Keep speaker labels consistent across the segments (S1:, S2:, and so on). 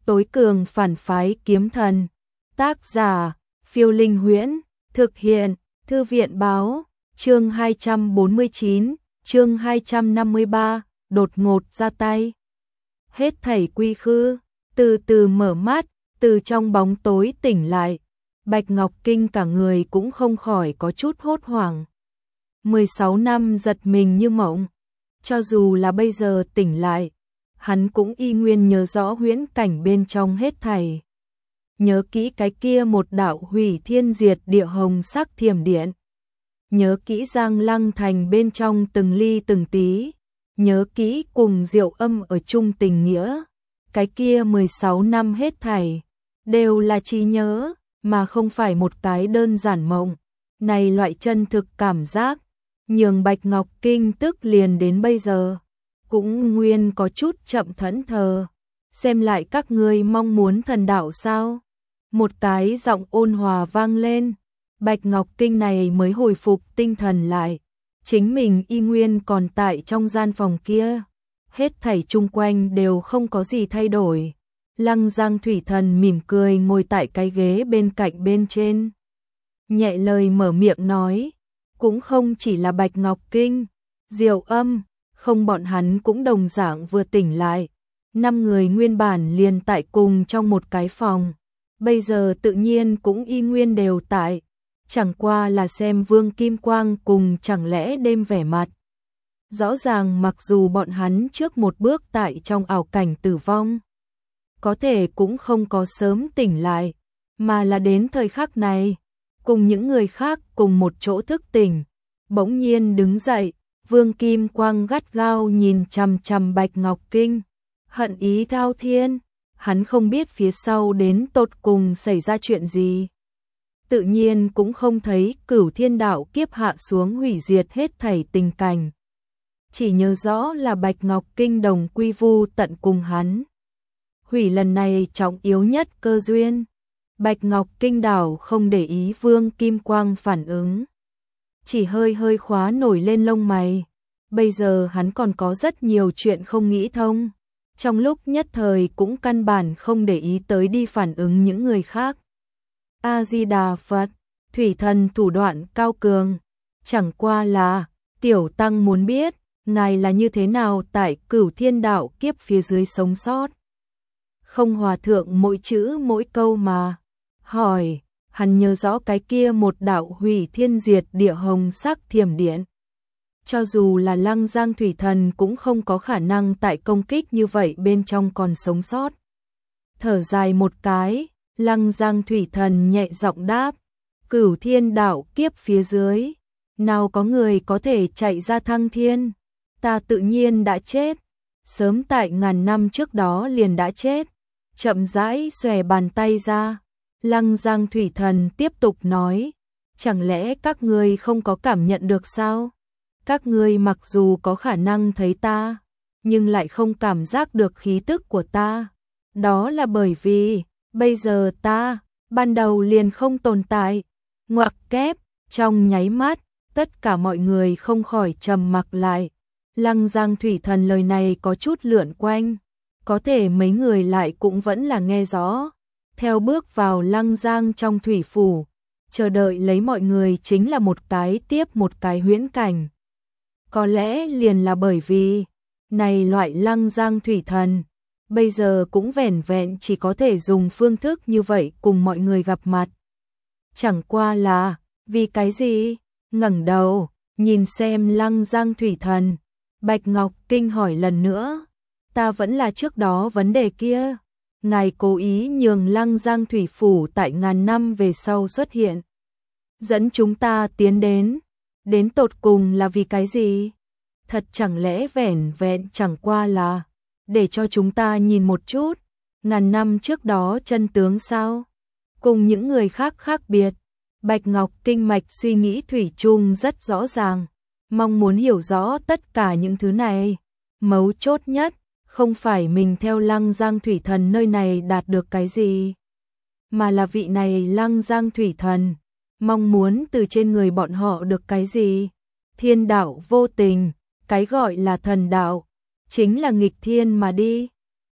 S1: tối cường phản phái kiếm thần. Tác giả, Phiêu Linh Huyễn, thực hiện, Thư viện báo, chương 249, chương 253, đột ngột ra tay. Hết thảy quy khư, từ từ mở mắt, từ trong bóng tối tỉnh lại. Bạch Ngọc Kinh cả người cũng không khỏi có chút hốt hoảng. 16 năm giật mình như mộng, cho dù là bây giờ tỉnh lại, hắn cũng y nguyên nhớ rõ huyễn cảnh bên trong hết thảy. Nhớ kỹ cái kia một đạo hủy thiên diệt địa hồng sắc thiểm điện. Nhớ kỹ Giang Lăng Thành bên trong từng ly từng tí. Nhớ kỹ cùng Diệu Âm ở chung tình nghĩa. Cái kia 16 năm hết thảy, đều là trí nhớ, mà không phải một cái đơn giản mộng. Này loại chân thực cảm giác, nhường Bạch Ngọc Kinh tức liền đến bây giờ, cũng nguyên có chút chậm thẫn thờ. Xem lại các ngươi mong muốn thần đạo sao? Một cái giọng ôn hòa vang lên. Bạch Ngọc Kinh này mới hồi phục tinh thần lại. Chính mình y nguyên còn tại trong gian phòng kia. Hết thảy chung quanh đều không có gì thay đổi. Lăng Giang Thủy Thần mỉm cười ngồi tại cái ghế bên cạnh bên trên. Nhẹ lời mở miệng nói. Cũng không chỉ là Bạch Ngọc Kinh, Diệu Âm, không bọn hắn cũng đồng dạng vừa tỉnh lại. 5 người nguyên bản liền tại cùng trong một cái phòng. Bây giờ tự nhiên cũng y nguyên đều tại. Chẳng qua là xem Vương Kim Quang cùng chẳng lẽ đêm vẻ mặt. Rõ ràng mặc dù bọn hắn trước một bước tại trong ảo cảnh tử vong, có thể cũng không có sớm tỉnh lại, mà là đến thời khắc này, cùng những người khác cùng một chỗ thức tỉnh. Bỗng nhiên đứng dậy, Vương Kim Quang gắt gao nhìn chằm chằm Bạch Ngọc Kinh, hận ý thao thiên. Hắn không biết phía sau đến tột cùng xảy ra chuyện gì. Tự nhiên cũng không thấy Cửu Thiên Đạo kiếp hạ xuống hủy diệt hết thảy tình cảnh. Chỉ nhớ rõ là Bạch Ngọc Kinh đồng quy vu tận cùng hắn. Hủy lần này trọng yếu nhất cơ duyên. Bạch Ngọc Kinh đảo không để ý Vương Kim Quang phản ứng. Chỉ hơi hơi khóa nổi lên lông mày. Bây giờ hắn còn có rất nhiều chuyện không nghĩ thông. Trong lúc nhất thời cũng căn bản không để ý tới đi phản ứng những người khác. A-di-đà Phật, Thủy Thần thủ đoạn cao cường. Chẳng qua là, tiểu tăng muốn biết, ngài là như thế nào tại Cửu Thiên Đạo kiếp phía dưới sống sót. Không hòa thượng mỗi chữ mỗi câu mà hỏi, hắn nhớ rõ cái kia một đạo hủy thiên diệt địa hồng sắc thiểm điện. Cho dù là Lăng Giang Thủy Thần cũng không có khả năng tại công kích như vậy bên trong còn sống sót. Thở dài một cái, Lăng Giang Thủy Thần nhẹ giọng đáp, Cửu Thiên Đạo kiếp phía dưới, nào có người có thể chạy ra thăng thiên, ta tự nhiên đã chết, sớm tại ngàn năm trước đó liền đã chết. Chậm rãi xòe bàn tay ra, Lăng Giang Thủy Thần tiếp tục nói, chẳng lẽ các ngươi không có cảm nhận được sao? Các ngươi mặc dù có khả năng thấy ta, nhưng lại không cảm giác được khí tức của ta. Đó là bởi vì, bây giờ ta, ban đầu liền không tồn tại. Ngoặc kép, trong nháy mắt, tất cả mọi người không khỏi trầm mặc lại. Lăng Giang Thủy Thần lời này có chút lượn quanh, có thể mấy người lại cũng vẫn là nghe rõ. Theo bước vào Lăng Giang trong thủy phủ, chờ đợi lấy mọi người chính là một cái tiếp một cái huyễn cảnh. Có lẽ liền là bởi vì, này loại Lăng Giang Thủy Thần, bây giờ cũng vẻn vẹn chỉ có thể dùng phương thức như vậy cùng mọi người gặp mặt. Chẳng qua là, vì cái gì? Ngẩng đầu, nhìn xem Lăng Giang Thủy Thần, Bạch Ngọc Kinh hỏi lần nữa, ta vẫn là trước đó vấn đề kia. Ngài cố ý nhường Lăng Giang Thủy Phủ tại ngàn năm về sau xuất hiện. Dẫn chúng ta tiến đến tột cùng là vì cái gì? Thật chẳng lẽ vẻn vẹn chẳng qua là để cho chúng ta nhìn một chút, ngàn năm trước đó chân tướng sao? Cùng những người khác khác biệt, Bạch Ngọc Kinh mạch suy nghĩ thủy chung rất rõ ràng, mong muốn hiểu rõ tất cả những thứ này. Mấu chốt nhất, không phải mình theo Lăng Giang Thủy Thần nơi này đạt được cái gì, mà là vị này Lăng Giang Thủy Thần mong muốn từ trên người bọn họ được cái gì. Thiên đạo vô tình, cái gọi là thần đạo chính là nghịch thiên mà đi.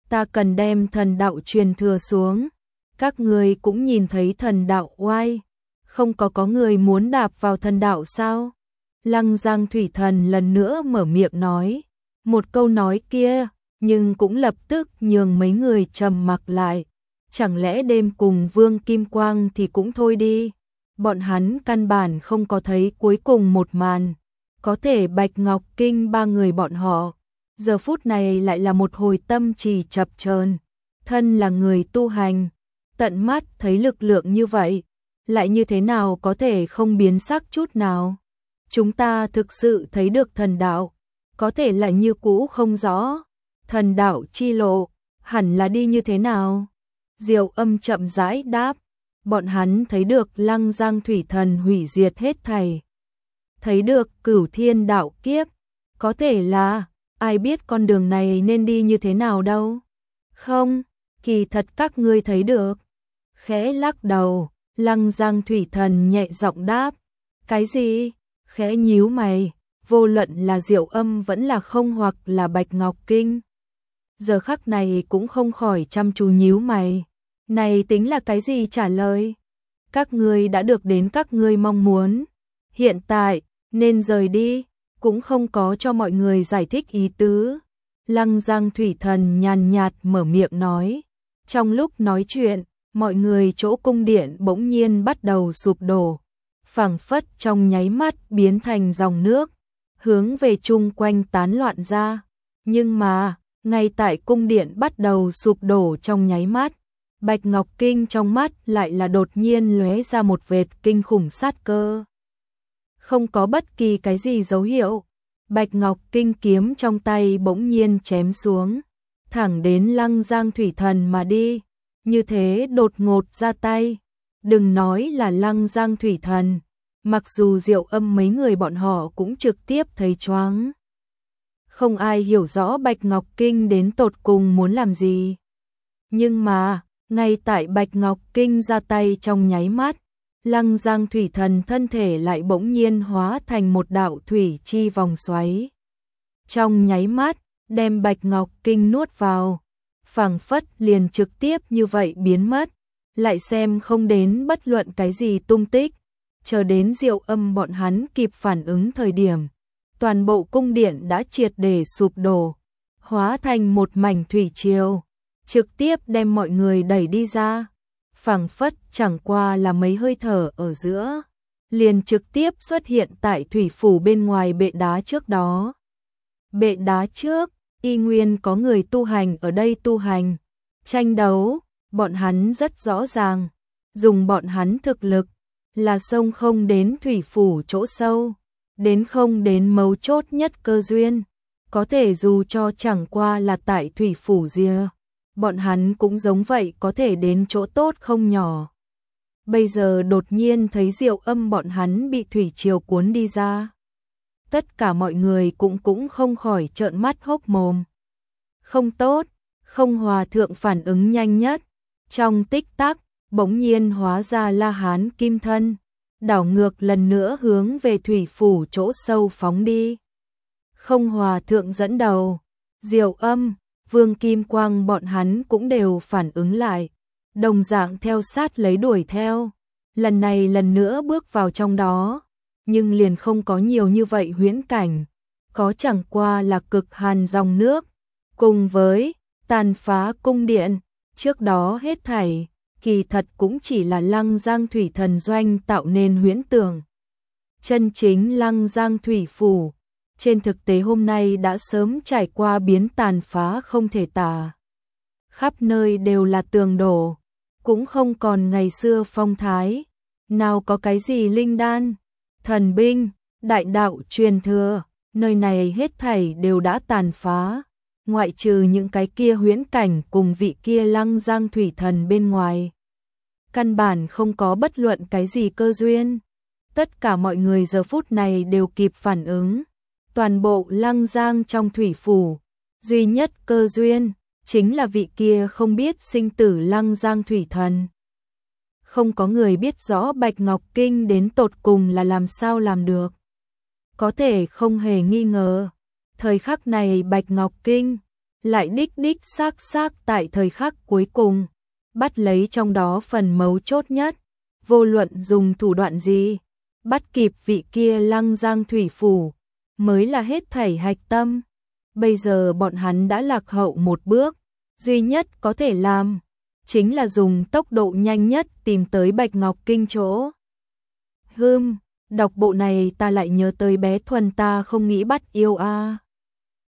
S1: ta cần đem thần đạo truyền thừa xuống. Các người cũng nhìn thấy thần đạo oai, không có người muốn đạp vào thần đạo sao? Lăng Giang Thủy Thần lần nữa mở miệng nói, một câu nói kia, nhưng cũng lập tức nhường mấy người trầm mặc lại. Chẳng lẽ đêm cùng Vương Kim Quang thì cũng thôi đi, bọn hắn căn bản không có thấy cuối cùng một màn. Có thể Bạch Ngọc Kinh ba người bọn họ, giờ phút này lại là một hồi tâm trì chập chờn. Thân là người tu hành, tận mắt thấy lực lượng như vậy, lại như thế nào có thể không biến sắc chút nào? Chúng ta thực sự thấy được thần đạo, có thể lại như cũ không rõ. Thần đạo chi lộ, hẳn là đi như thế nào? Diệu Âm chậm rãi đáp, bọn hắn thấy được Lăng Giang Thủy Thần hủy diệt hết thảy. Thấy được Cửu Thiên đạo kiếp, có thể là, ai biết con đường này nên đi như thế nào đâu. Không, kỳ thật các ngươi thấy được. Khẽ lắc đầu, Lăng Giang Thủy Thần nhẹ giọng đáp, cái gì? Khẽ nhíu mày, vô luận là Diệu Âm vẫn là không hoặc là Bạch Ngọc Kinh. Giờ khắc này cũng không khỏi chăm chú nhíu mày. Này tính là cái gì trả lời? Các ngươi đã được đến các ngươi mong muốn. Hiện tại, nên rời đi, cũng không có cho mọi người giải thích ý tứ. Lăng Giang Thủy Thần nhàn nhạt mở miệng nói. Trong lúc nói chuyện, mọi người chỗ cung điện bỗng nhiên bắt đầu sụp đổ. Phảng phất trong nháy mắt biến thành dòng nước, hướng về chung quanh tán loạn ra. Nhưng mà, ngay tại cung điện bắt đầu sụp đổ trong nháy mắt, Bạch Ngọc Kinh trong mắt lại là đột nhiên lóe ra một vệt kinh khủng sát cơ. Không có bất kỳ cái gì dấu hiệu, Bạch Ngọc Kinh kiếm trong tay bỗng nhiên chém xuống, thẳng đến Lăng Giang Thủy Thần mà đi, như thế đột ngột ra tay. Đừng nói là Lăng Giang Thủy Thần, mặc dù Diệu Âm mấy người bọn họ cũng trực tiếp thấy choáng. Không ai hiểu rõ Bạch Ngọc Kinh đến tột cùng muốn làm gì. Nhưng mà, ngay tại Bạch Ngọc Kinh ra tay trong nháy mắt, Lăng Giang Thủy Thần thân thể lại bỗng nhiên hóa thành một đạo thủy chi vòng xoáy. Trong nháy mắt, đem Bạch Ngọc Kinh nuốt vào, phảng phất liền trực tiếp như vậy biến mất, lại xem không đến bất luận cái gì tung tích. Chờ đến Diệu Âm bọn hắn kịp phản ứng thời điểm, toàn bộ cung điện đã triệt để sụp đổ, hóa thành một mảnh thủy triều, trực tiếp đem mọi người đẩy đi ra. Phảng phất chẳng qua là mấy hơi thở ở giữa, liền trực tiếp xuất hiện tại thủy phủ bên ngoài bệ đá trước đó. Bệ đá trước, y nguyên có người tu hành ở đây tu hành, tranh đấu, bọn hắn rất rõ ràng, dùng bọn hắn thực lực, là xông không đến thủy phủ chỗ sâu, đến không đến mấu chốt nhất cơ duyên, có thể dù cho chẳng qua là tại thủy phủ rìa, bọn hắn cũng giống vậy có thể đến chỗ tốt không nhỏ. Bây giờ đột nhiên thấy Diệu Âm bọn hắn bị thủy triều cuốn đi ra. Tất cả mọi người cũng không khỏi trợn mắt hốc mồm. Không tốt, không hòa thượng phản ứng nhanh nhất. Trong tích tắc, bỗng nhiên hóa ra La Hán kim thân, đảo ngược lần nữa hướng về thủy phủ chỗ sâu phóng đi. Không hòa thượng dẫn đầu, Diệu Âm, Vương Kim Quang bọn hắn cũng đều phản ứng lại, đồng dạng theo sát lấy đuổi theo, lần này lần nữa bước vào trong đó, nhưng liền không có nhiều như vậy huyễn cảnh, có chẳng qua là cực hàn dòng nước, cùng với tàn phá cung điện, trước đó hết thảy, kỳ thật cũng chỉ là Lăng Giang Thủy Thần doanh tạo nên huyễn tưởng. Chân chính Lăng Giang Thủy phủ, trên thực tế hôm nay đã sớm trải qua biến tàn phá không thể tả. Khắp nơi đều là tường đổ, cũng không còn ngày xưa phong thái, nào có cái gì linh đan, thần binh, đại đạo truyền thừa, nơi này hết thảy đều đã tàn phá, ngoại trừ những cái kia huyễn cảnh cùng vị kia Lăng Giang Thủy Thần bên ngoài. Căn bản không có bất luận cái gì cơ duyên. Tất cả mọi người giờ phút này đều kịp phản ứng. Toàn bộ Lăng Giang trong thủy phủ, duy nhất cơ duyên, chính là vị kia không biết sinh tử Lăng Giang Thủy Thần. Không có người biết rõ Bạch Ngọc Kinh đến tột cùng là làm sao làm được. Có thể không hề nghi ngờ, thời khắc này Bạch Ngọc Kinh, lại đích đích xác tại thời khắc cuối cùng, bắt lấy trong đó phần mấu chốt nhất, vô luận dùng thủ đoạn gì, bắt kịp vị kia Lăng Giang thủy phủ, mới là hết thảy hạch tâm. Bây giờ bọn hắn đã lạc hậu một bước, duy nhất có thể làm, chính là dùng tốc độ nhanh nhất tìm tới Bạch Ngọc Kinh chỗ. Đọc bộ này ta lại nhớ tới bé Thuần ta không nghĩ bắt yêu a.